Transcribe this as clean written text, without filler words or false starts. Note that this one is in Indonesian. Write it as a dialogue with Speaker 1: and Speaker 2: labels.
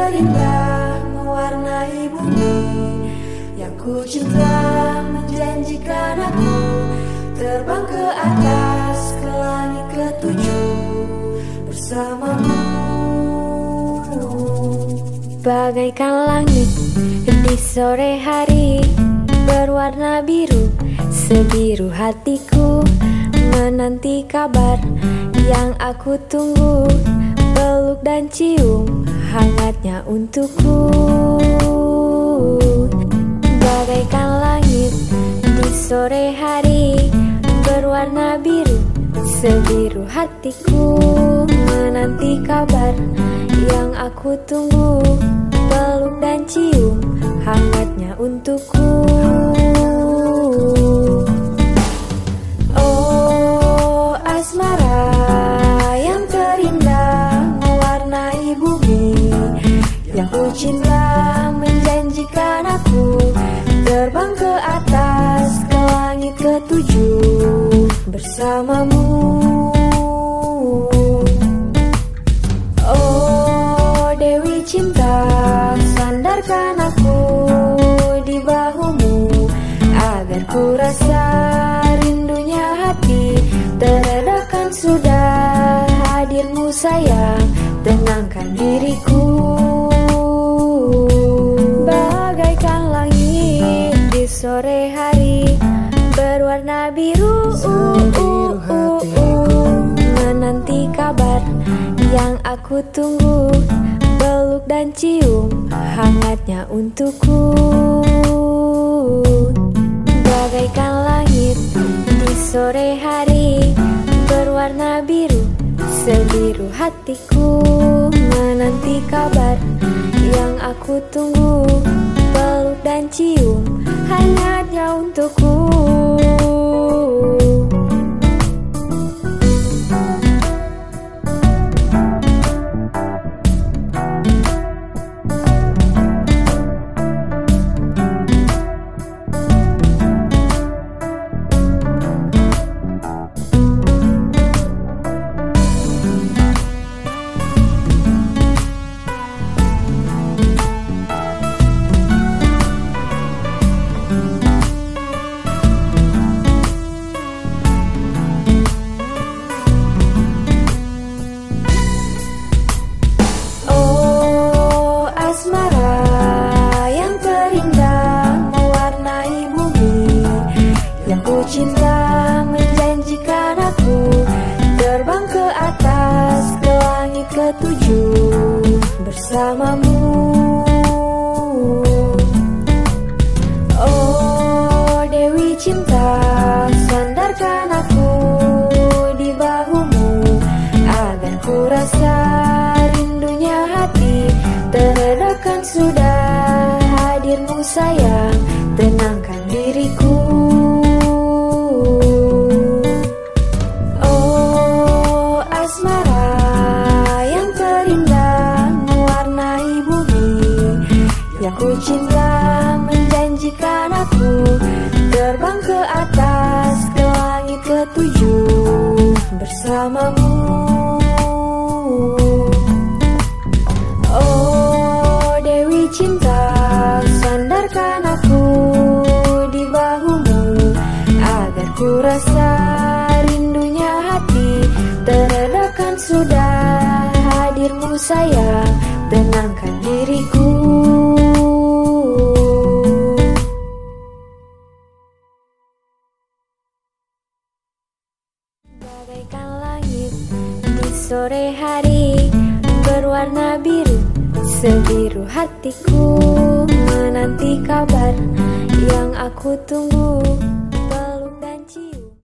Speaker 1: terindah mewarnai bumi, yang ku cinta menjanjikan aku terbang ke atas, ke langit ketujuh bersamamu.
Speaker 2: Bagaikan langit di sore hari, berwarna biru, sebiru hatiku menanti kabar yang aku tunggu, peluk dan cium hangatnya untukku. Bagaikan langit di sore hari, berwarna biru, sebiru hatiku menanti kabar yang aku tunggu, peluk dan cium hangatnya untukku. Oh asmara yang terindah mewarnai bumi, yang ku cinta menjanjikan aku terbang ke atas, ke langit ketujuh bersamamu. Oh Dewi cinta, sandarkan aku di bahumu, agar ku rasa rindunya hati teredakan sudah. Hadirmu sayang, tenangkan diriku. Bagaikan langit di sore hari, berwarna biru, menanti kabar yang aku tunggu, peluk dan cium hangatnya untukku. Bagaikan langit di sore hari, berwarna biru, sebiru hatiku menanti kabar yang aku tunggu, peluk dan cium hangatnya untukku. Cinta menjanjikan aku terbang ke atas, ke langit ketujuh bersamamu. Oh Dewi cinta, sandarkan aku di bahumu, agar ku rasa rindunya hati teredakan sudah. Hadirmu sayang, tenangkan diriku. Yang ku cinta menjanjikan aku terbang ke atas, ke langit ketujuh bersamamu. Oh Dewi cinta, sandarkan aku di bahumu, agar ku rasa rindunya hati teredakan sudah. Hadirmu sayang, tenangkan diriku. Bagaikan langit di sore hari, berwarna biru, sebiru hatiku menanti kabar yang aku tunggu,